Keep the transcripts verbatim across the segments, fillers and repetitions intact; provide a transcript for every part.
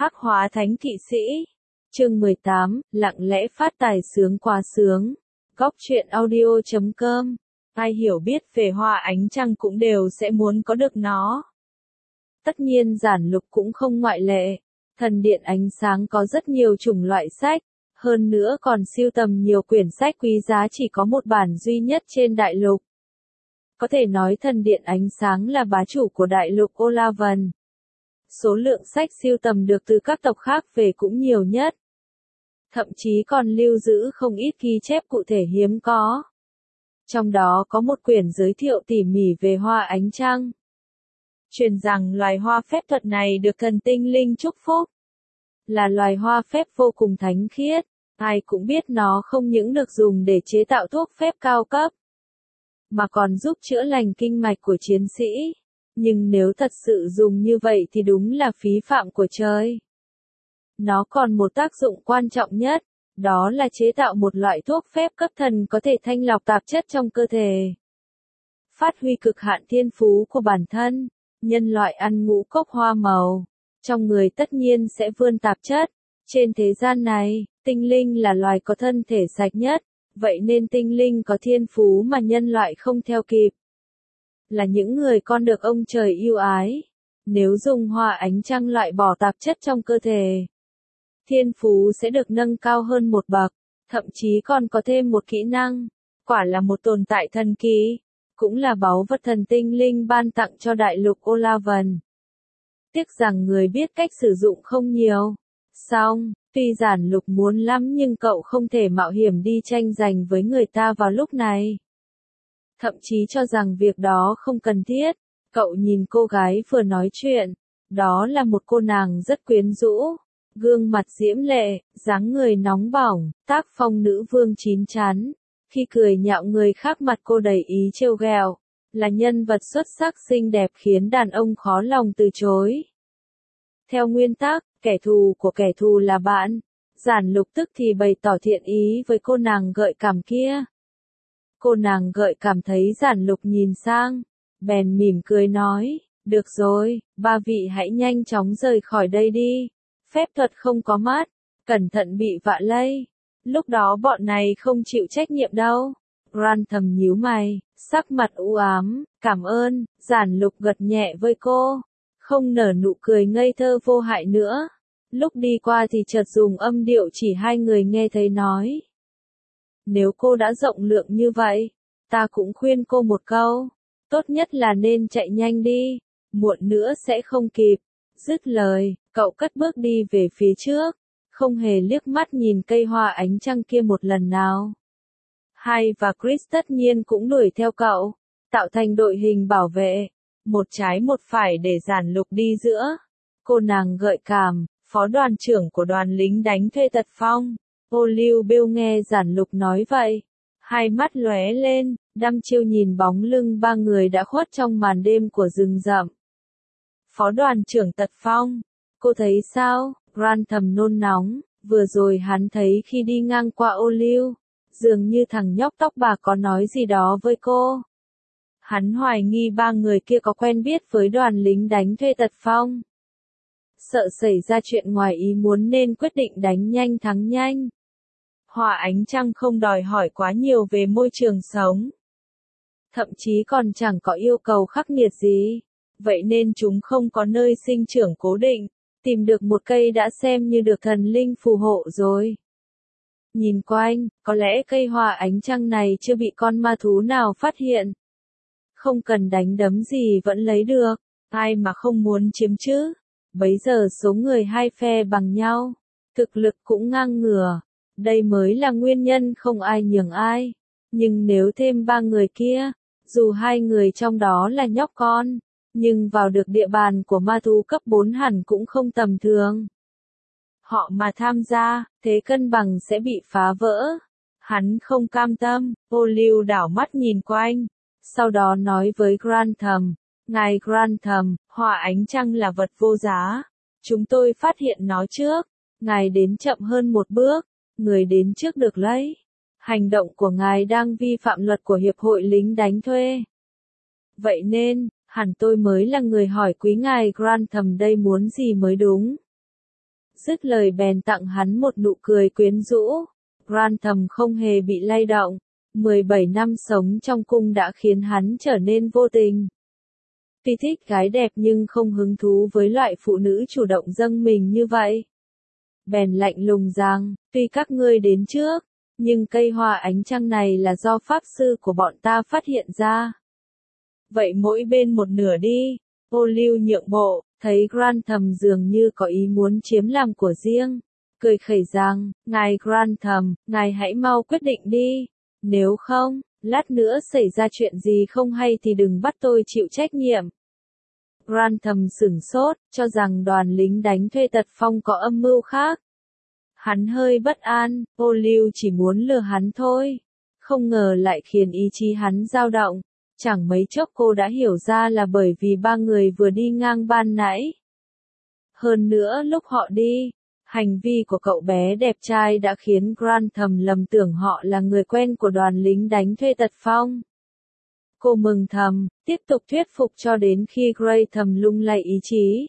Hắc hóa thánh thị sĩ. Chương mười tám, lặng lẽ phát tài sướng quá sướng. Góc truyện audio chấm com. Ai hiểu biết về hoa ánh trăng cũng đều sẽ muốn có được nó. Tất nhiên giản lục cũng không ngoại lệ. Thần điện ánh sáng có rất nhiều chủng loại sách, hơn nữa còn sưu tầm nhiều quyển sách quý giá chỉ có một bản duy nhất trên đại lục. Có thể nói thần điện ánh sáng là bá chủ của đại lục Olavan. Số lượng sách sưu tầm được từ các tộc khác về cũng nhiều nhất. Thậm chí còn lưu giữ không ít ghi chép cụ thể hiếm có. Trong đó có một quyển giới thiệu tỉ mỉ về hoa ánh trăng. Truyền rằng loài hoa phép thuật này được thần tinh linh chúc phúc. Là loài hoa phép vô cùng thánh khiết, ai cũng biết nó không những được dùng để chế tạo thuốc phép cao cấp, mà còn giúp chữa lành kinh mạch của chiến sĩ. Nhưng nếu thật sự dùng như vậy thì đúng là phí phạm của trời. Nó còn một tác dụng quan trọng nhất, đó là chế tạo một loại thuốc phép cấp thần có thể thanh lọc tạp chất trong cơ thể. Phát huy cực hạn thiên phú của bản thân, nhân loại ăn ngũ cốc hoa màu, trong người tất nhiên sẽ vươn tạp chất. Trên thế gian này, tinh linh là loài có thân thể sạch nhất, vậy nên tinh linh có thiên phú mà nhân loại không theo kịp. Là những người con được ông trời yêu ái. Nếu dùng hoa ánh trăng loại bỏ tạp chất trong cơ thể, thiên phú sẽ được nâng cao hơn một bậc, thậm chí còn có thêm một kỹ năng. Quả là một tồn tại thần kỳ, cũng là báu vật thần tinh linh ban tặng cho đại lục Olavan. Tiếc rằng người biết cách sử dụng không nhiều. Song, tuy giản lục muốn lắm nhưng cậu không thể mạo hiểm đi tranh giành với người ta vào lúc này. Thậm chí cho rằng việc đó không cần thiết. Cậu nhìn cô gái vừa nói chuyện. Đó là một cô nàng rất quyến rũ. Gương mặt diễm lệ, dáng người nóng bỏng, tác phong nữ vương chín chắn. Khi cười nhạo người khác mặt cô đầy ý trêu ghẹo. Là nhân vật xuất sắc xinh đẹp khiến đàn ông khó lòng từ chối. Theo nguyên tắc, kẻ thù của kẻ thù là bạn. Giản lục tức thì bày tỏ thiện ý với cô nàng gợi cảm kia. Cô nàng gợi cảm thấy giản lục nhìn sang, bèn mỉm cười nói, được rồi, ba vị hãy nhanh chóng rời khỏi đây đi. Phép thuật không có mắt, cẩn thận bị vạ lây. Lúc đó bọn này không chịu trách nhiệm đâu. Ran thầm nhíu mày, sắc mặt u ám, cảm ơn. Giản lục gật nhẹ với cô, không nở nụ cười ngây thơ vô hại nữa. Lúc đi qua thì chợt dùng âm điệu chỉ hai người nghe thấy nói. Nếu cô đã rộng lượng như vậy, ta cũng khuyên cô một câu. Tốt nhất là nên chạy nhanh đi, muộn nữa sẽ không kịp. Dứt lời, cậu cất bước đi về phía trước, không hề liếc mắt nhìn cây hoa ánh trăng kia một lần nào. Hai và Chris tất nhiên cũng đuổi theo cậu, tạo thành đội hình bảo vệ, một trái một phải để giản lục đi giữa. Cô nàng gợi cảm, phó đoàn trưởng của đoàn lính đánh thuê Tật Phong. Ô Lưu Bêu nghe giản lục nói vậy, hai mắt lóe lên, đăm chiêu nhìn bóng lưng ba người đã khuất trong màn đêm của rừng rậm. Phó đoàn trưởng Tật Phong, cô thấy sao? Ran thầm nôn nóng, vừa rồi hắn thấy khi đi ngang qua Ô Lưu, dường như thằng nhóc tóc bạc có nói gì đó với cô. Hắn hoài nghi ba người kia có quen biết với đoàn lính đánh thuê Tật Phong. Sợ xảy ra chuyện ngoài ý muốn nên quyết định đánh nhanh thắng nhanh. Hoa ánh trăng không đòi hỏi quá nhiều về môi trường sống. Thậm chí còn chẳng có yêu cầu khắc nghiệt gì. Vậy nên chúng không có nơi sinh trưởng cố định. Tìm được một cây đã xem như được thần linh phù hộ rồi. Nhìn quanh, có lẽ cây hoa ánh trăng này chưa bị con ma thú nào phát hiện. Không cần đánh đấm gì vẫn lấy được. Ai mà không muốn chiếm chứ. Bấy giờ số người hai phe bằng nhau. Thực lực cũng ngang ngửa. Đây mới là nguyên nhân không ai nhường ai. Nhưng nếu thêm ba người kia, dù hai người trong đó là nhóc con, nhưng vào được địa bàn của ma thú cấp bốn hẳn cũng không tầm thường. Họ mà tham gia, thế cân bằng sẽ bị phá vỡ. Hắn không cam tâm, Ô Lưu đảo mắt nhìn quanh, sau đó nói với Grantham, ngài Grantham, hoa ánh trăng là vật vô giá. Chúng tôi phát hiện nó trước, ngài đến chậm hơn một bước. Người đến trước được lấy. Hành động của ngài đang vi phạm luật của Hiệp hội lính đánh thuê. Vậy nên, hẳn tôi mới là người hỏi quý ngài Grantham đây muốn gì mới đúng. dứt lời bèn tặng hắn một nụ cười quyến rũ. Grantham không hề bị lay động. mười bảy năm sống trong cung đã khiến hắn trở nên vô tình. Tuy thích gái đẹp nhưng không hứng thú với loại phụ nữ chủ động dâng mình như vậy. Bèn lạnh lùng rằng, tuy các ngươi đến trước, nhưng cây hoa ánh trăng này là do pháp sư của bọn ta phát hiện ra. Vậy mỗi bên một nửa đi. Ô Lưu nhượng bộ, thấy Grantham dường như có ý muốn chiếm làm của riêng. Cười khẩy rằng, ngài Grantham, ngài hãy mau quyết định đi. Nếu không, lát nữa xảy ra chuyện gì không hay thì đừng bắt tôi chịu trách nhiệm. Grantham sửng sốt, cho rằng đoàn lính đánh thuê Tật Phong có âm mưu khác. Hắn hơi bất an, Ô Lưu chỉ muốn lừa hắn thôi. Không ngờ lại khiến ý chí hắn dao động. Chẳng mấy chốc cô đã hiểu ra là bởi vì ba người vừa đi ngang ban nãy. Hơn nữa lúc họ đi, hành vi của cậu bé đẹp trai đã khiến Grantham lầm tưởng họ là người quen của đoàn lính đánh thuê Tật Phong. Cô mừng thầm, tiếp tục thuyết phục cho đến khi Grantham lung lay ý chí.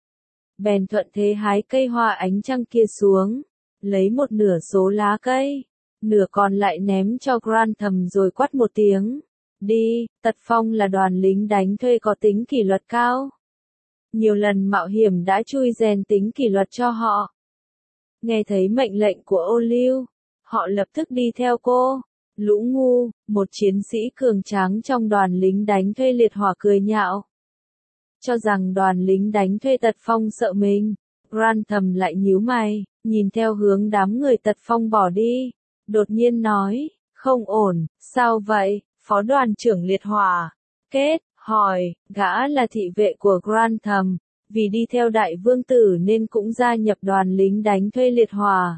Bèn thuận thế hái cây hoa ánh trăng kia xuống, lấy một nửa số lá cây, nửa còn lại ném cho Grantham rồi quát một tiếng. Đi, Tật Phong là đoàn lính đánh thuê có tính kỷ luật cao. Nhiều lần mạo hiểm đã chui rèn tính kỷ luật cho họ. Nghe thấy mệnh lệnh của Ô Lưu, họ lập tức đi theo cô. Lũ ngu, một chiến sĩ cường tráng trong đoàn lính đánh thuê liệt hỏa cười nhạo. Cho rằng đoàn lính đánh thuê Tật Phong sợ mình, Grantham lại nhíu mày, nhìn theo hướng đám người Tật Phong bỏ đi. Đột nhiên nói, không ổn, sao vậy, phó đoàn trưởng liệt hỏa. Kết, hỏi, gã là thị vệ của Grantham, vì đi theo đại vương tử nên cũng gia nhập đoàn lính đánh thuê liệt hỏa.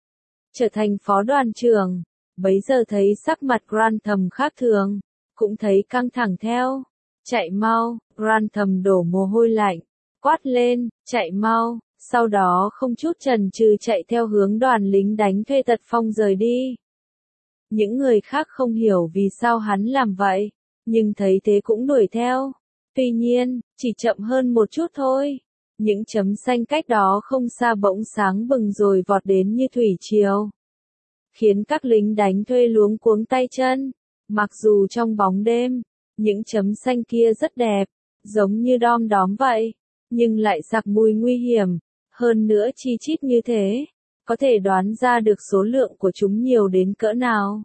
Trở thành phó đoàn trưởng, bấy giờ thấy sắc mặt Grantham khác thường, cũng thấy căng thẳng theo. Chạy mau, Grantham đổ mồ hôi lạnh, quát lên, chạy mau, sau đó không chút chần chừ chạy theo hướng đoàn lính đánh thuê Tật Phong rời đi. Những người khác không hiểu vì sao hắn làm vậy, nhưng thấy thế cũng đuổi theo. Tuy nhiên, chỉ chậm hơn một chút thôi. Những chấm xanh cách đó không xa bỗng sáng bừng rồi vọt đến như thủy triều, khiến các lính đánh thuê luống cuống tay chân. Mặc dù trong bóng đêm, những chấm xanh kia rất đẹp, giống như đom đóm vậy, nhưng lại sặc mùi nguy hiểm. Hơn nữa chi chít như thế, có thể đoán ra được số lượng của chúng nhiều đến cỡ nào.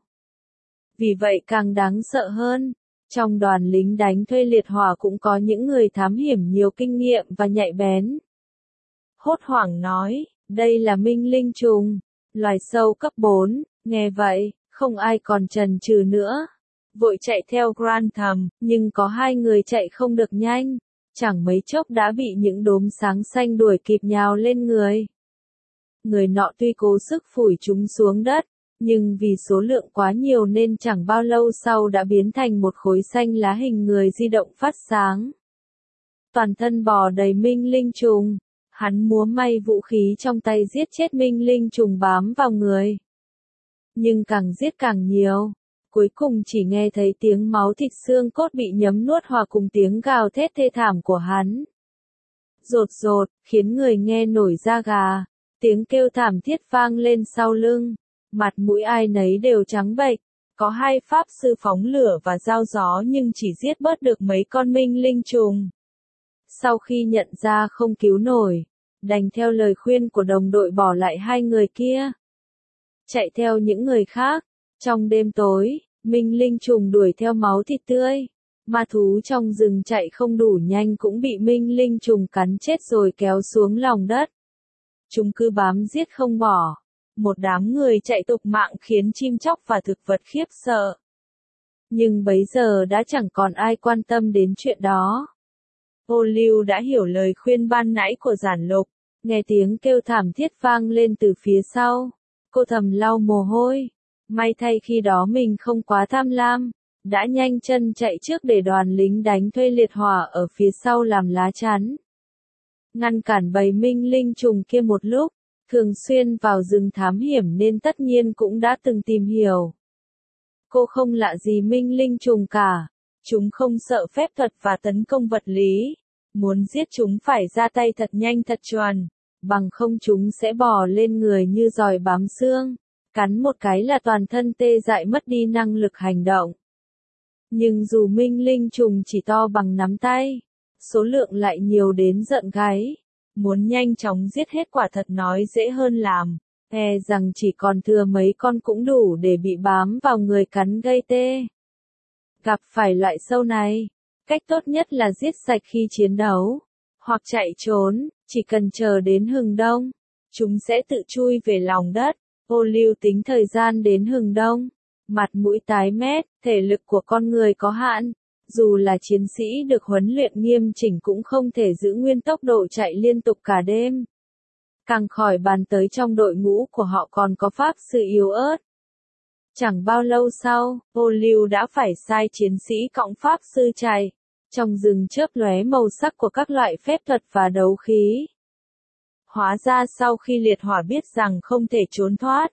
Vì vậy càng đáng sợ hơn, trong đoàn lính đánh thuê liệt hỏa cũng có những người thám hiểm nhiều kinh nghiệm và nhạy bén. Hốt hoảng nói, đây là minh linh trùng, loài sâu cấp bốn, nghe vậy, không ai còn chần chừ nữa. Vội chạy theo Grantham, nhưng có hai người chạy không được nhanh, chẳng mấy chốc đã bị những đốm sáng xanh đuổi kịp nhào lên người. Người nọ tuy cố sức phủi chúng xuống đất, nhưng vì số lượng quá nhiều nên chẳng bao lâu sau đã biến thành một khối xanh lá hình người di động phát sáng. Toàn thân bò đầy minh linh trùng, hắn múa may vũ khí trong tay giết chết minh linh trùng bám vào người. Nhưng càng giết càng nhiều, cuối cùng chỉ nghe thấy tiếng máu thịt xương cốt bị nhấm nuốt hòa cùng tiếng gào thét thê thảm của hắn. Rột rột, khiến người nghe nổi da gà, tiếng kêu thảm thiết vang lên sau lưng. Mặt mũi ai nấy đều trắng bệch, có hai pháp sư phóng lửa và dao gió nhưng chỉ giết bớt được mấy con minh linh trùng. Sau khi nhận ra không cứu nổi, đành theo lời khuyên của đồng đội bỏ lại hai người kia, chạy theo những người khác. Trong đêm tối, minh linh trùng đuổi theo máu thịt tươi. Ma thú trong rừng chạy không đủ nhanh cũng bị minh linh trùng cắn chết rồi kéo xuống lòng đất. Chúng cứ bám giết không bỏ. Một đám người chạy tục mạng khiến chim chóc và thực vật khiếp sợ. Nhưng bấy giờ đã chẳng còn ai quan tâm đến chuyện đó. Ô Lưu đã hiểu lời khuyên ban nãy của Giản Lục, nghe tiếng kêu thảm thiết vang lên từ phía sau. Cô thầm lau mồ hôi. May thay khi đó mình không quá tham lam, đã nhanh chân chạy trước để đoàn lính đánh thuê liệt hỏa ở phía sau làm lá chắn. Ngăn cản bầy minh linh trùng kia một lúc. Thường xuyên vào rừng thám hiểm nên tất nhiên cũng đã từng tìm hiểu. Cô không lạ gì minh linh trùng cả. Chúng không sợ phép thuật và tấn công vật lý. Muốn giết chúng phải ra tay thật nhanh thật chuẩn. bằng không chúng sẽ bò lên người như giòi bám xương, cắn một cái là toàn thân tê dại mất đi năng lực hành động. Nhưng dù minh linh trùng chỉ to bằng nắm tay, số lượng lại nhiều đến giận gáy, muốn nhanh chóng giết hết quả thật nói dễ hơn làm, e rằng chỉ còn thừa mấy con cũng đủ để bị bám vào người cắn gây tê. Gặp phải loại sâu này, cách tốt nhất là giết sạch khi chiến đấu, hoặc chạy trốn, chỉ cần chờ đến hừng đông, chúng sẽ tự chui về lòng đất. Ô Lưu tính thời gian đến hừng đông, mặt mũi tái mét, thể lực của con người có hạn, dù là chiến sĩ được huấn luyện nghiêm chỉnh cũng không thể giữ nguyên tốc độ chạy liên tục cả đêm. Càng khỏi bàn tới trong đội ngũ của họ còn có pháp sư yếu ớt. Chẳng bao lâu sau, Ô Lưu đã phải sai chiến sĩ cõng pháp sư chạy, trong rừng chớp lóe màu sắc của các loại phép thuật và đấu khí. Hóa ra sau khi liệt hỏa biết rằng không thể trốn thoát,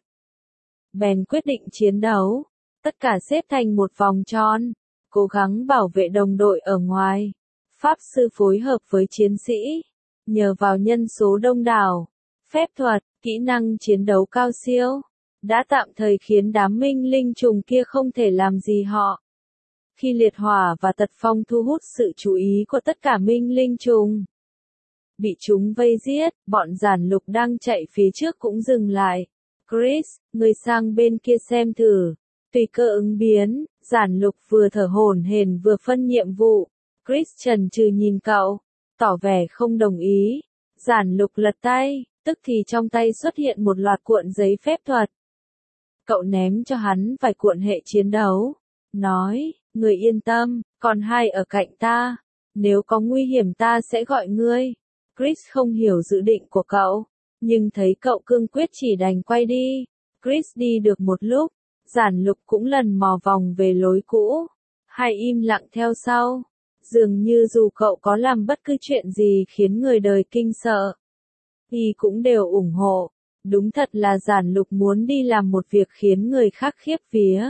bèn quyết định chiến đấu, tất cả xếp thành một vòng tròn, cố gắng bảo vệ đồng đội ở ngoài. Pháp sư phối hợp với chiến sĩ, nhờ vào nhân số đông đảo, phép thuật, kỹ năng chiến đấu cao siêu, đã tạm thời khiến đám minh linh trùng kia không thể làm gì họ. Khi liệt hỏa và tật phong thu hút sự chú ý của tất cả minh linh trùng, bị chúng vây giết, bọn giản lục đang chạy phía trước cũng dừng lại. Chris, người sang bên kia xem thử. Tùy cơ ứng biến, giản lục vừa thở hổn hển vừa phân nhiệm vụ. Chris chần chừ nhìn cậu, tỏ vẻ không đồng ý. Giản lục lật tay, tức thì trong tay xuất hiện một loạt cuộn giấy phép thuật. Cậu ném cho hắn vài cuộn hệ chiến đấu. Nói, người yên tâm, còn hai ở cạnh ta. Nếu có nguy hiểm ta sẽ gọi ngươi. Chris không hiểu dự định của cậu, nhưng thấy cậu cương quyết chỉ đành quay đi. Chris đi được một lúc, giản lục cũng lần mò vòng về lối cũ. Hai im lặng theo sau, dường như dù cậu có làm bất cứ chuyện gì khiến người đời kinh sợ, y cũng đều ủng hộ. Đúng thật là giản lục muốn đi làm một việc khiến người khác khiếp vía.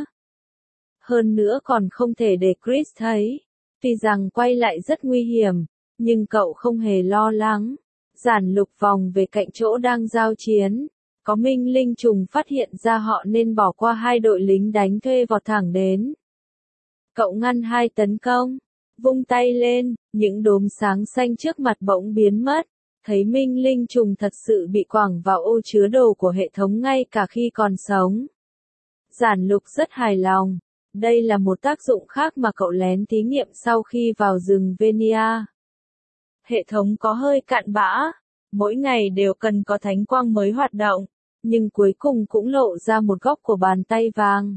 Hơn nữa còn không thể để Chris thấy. Tuy rằng quay lại rất nguy hiểm, nhưng cậu không hề lo lắng. Giản lục vòng về cạnh chỗ đang giao chiến. Có minh linh trùng phát hiện ra họ nên bỏ qua hai đội lính đánh thuê vọt thẳng đến. Cậu ngăn hai tấn công, vung tay lên, những đốm sáng xanh trước mặt bỗng biến mất. Thấy minh linh trùng thật sự bị quẳng vào ô chứa đồ của hệ thống ngay cả khi còn sống. Giản lục rất hài lòng. Đây là một tác dụng khác mà cậu lén thí nghiệm sau khi vào rừng Venia. Hệ thống có hơi cạn bã, mỗi ngày đều cần có thánh quang mới hoạt động, nhưng cuối cùng cũng lộ ra một góc của bàn tay vàng.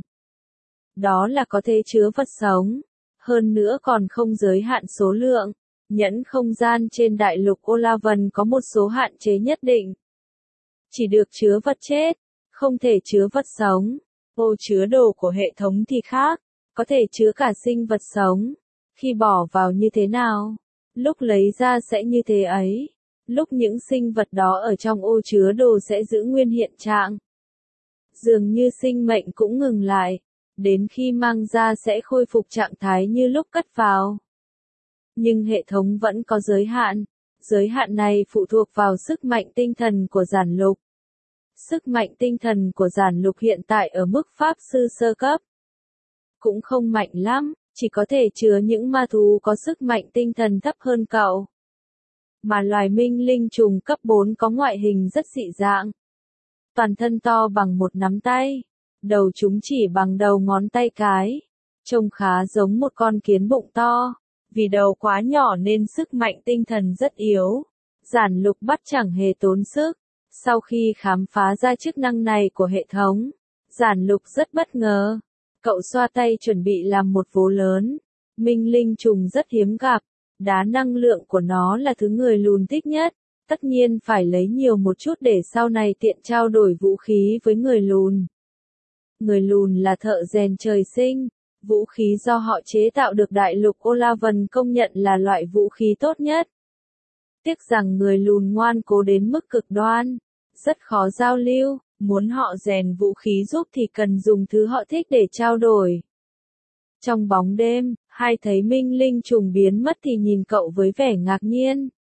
Đó là có thể chứa vật sống, hơn nữa còn không giới hạn số lượng. Nhẫn không gian trên đại lục Olavan có một số hạn chế nhất định. Chỉ được chứa vật chết, không thể chứa vật sống. Ô chứa đồ của hệ thống thì khác, có thể chứa cả sinh vật sống. Khi bỏ vào như thế nào, lúc lấy ra sẽ như thế ấy. Lúc những sinh vật đó ở trong ô chứa đồ sẽ giữ nguyên hiện trạng. Dường như sinh mệnh cũng ngừng lại, đến khi mang ra sẽ khôi phục trạng thái như lúc cất vào. Nhưng hệ thống vẫn có giới hạn. Giới hạn này phụ thuộc vào sức mạnh tinh thần của giản lục. Sức mạnh tinh thần của giản lục hiện tại ở mức pháp sư sơ cấp. Cũng không mạnh lắm, chỉ có thể chứa những ma thú có sức mạnh tinh thần thấp hơn cậu. Mà loài minh linh trùng cấp bốn có ngoại hình rất dị dạng. Toàn thân to bằng một nắm tay, đầu chúng chỉ bằng đầu ngón tay cái. Trông khá giống một con kiến bụng to. Vì đầu quá nhỏ nên sức mạnh tinh thần rất yếu. Giản lục bắt chẳng hề tốn sức. Sau khi khám phá ra chức năng này của hệ thống, giản lục rất bất ngờ. Cậu xoa tay chuẩn bị làm một vố lớn. Minh linh trùng rất hiếm gặp. Đá năng lượng của nó là thứ người lùn thích nhất. Tất nhiên phải lấy nhiều một chút để sau này tiện trao đổi vũ khí với người lùn. Người lùn là thợ rèn trời sinh. Vũ khí do họ chế tạo được đại lục Olavan công nhận là loại vũ khí tốt nhất. Tiếc rằng người lùn ngoan cố đến mức cực đoan, rất khó giao lưu, muốn họ rèn vũ khí giúp thì cần dùng thứ họ thích để trao đổi. Trong bóng đêm, hai thấy minh linh trùng biến mất thì nhìn cậu với vẻ ngạc nhiên.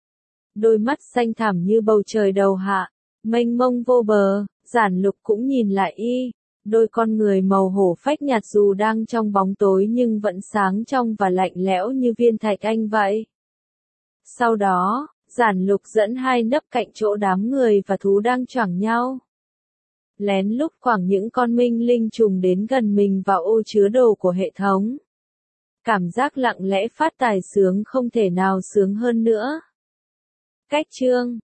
Đôi mắt xanh thẳm như bầu trời đầu hạ, mênh mông vô bờ, Giản Lục cũng nhìn lại y. Đôi con người màu hổ phách nhạt dù đang trong bóng tối nhưng vẫn sáng trong và lạnh lẽo như viên thạch anh vậy. Sau đó, Giản Lục dẫn hai nấp cạnh chỗ đám người và thú đang choảng nhau. Lén lút quẳng những con minh linh trùng đến gần mình vào ô chứa đồ của hệ thống. Cảm giác lặng lẽ phát tài sướng không thể nào sướng hơn nữa. Cách chương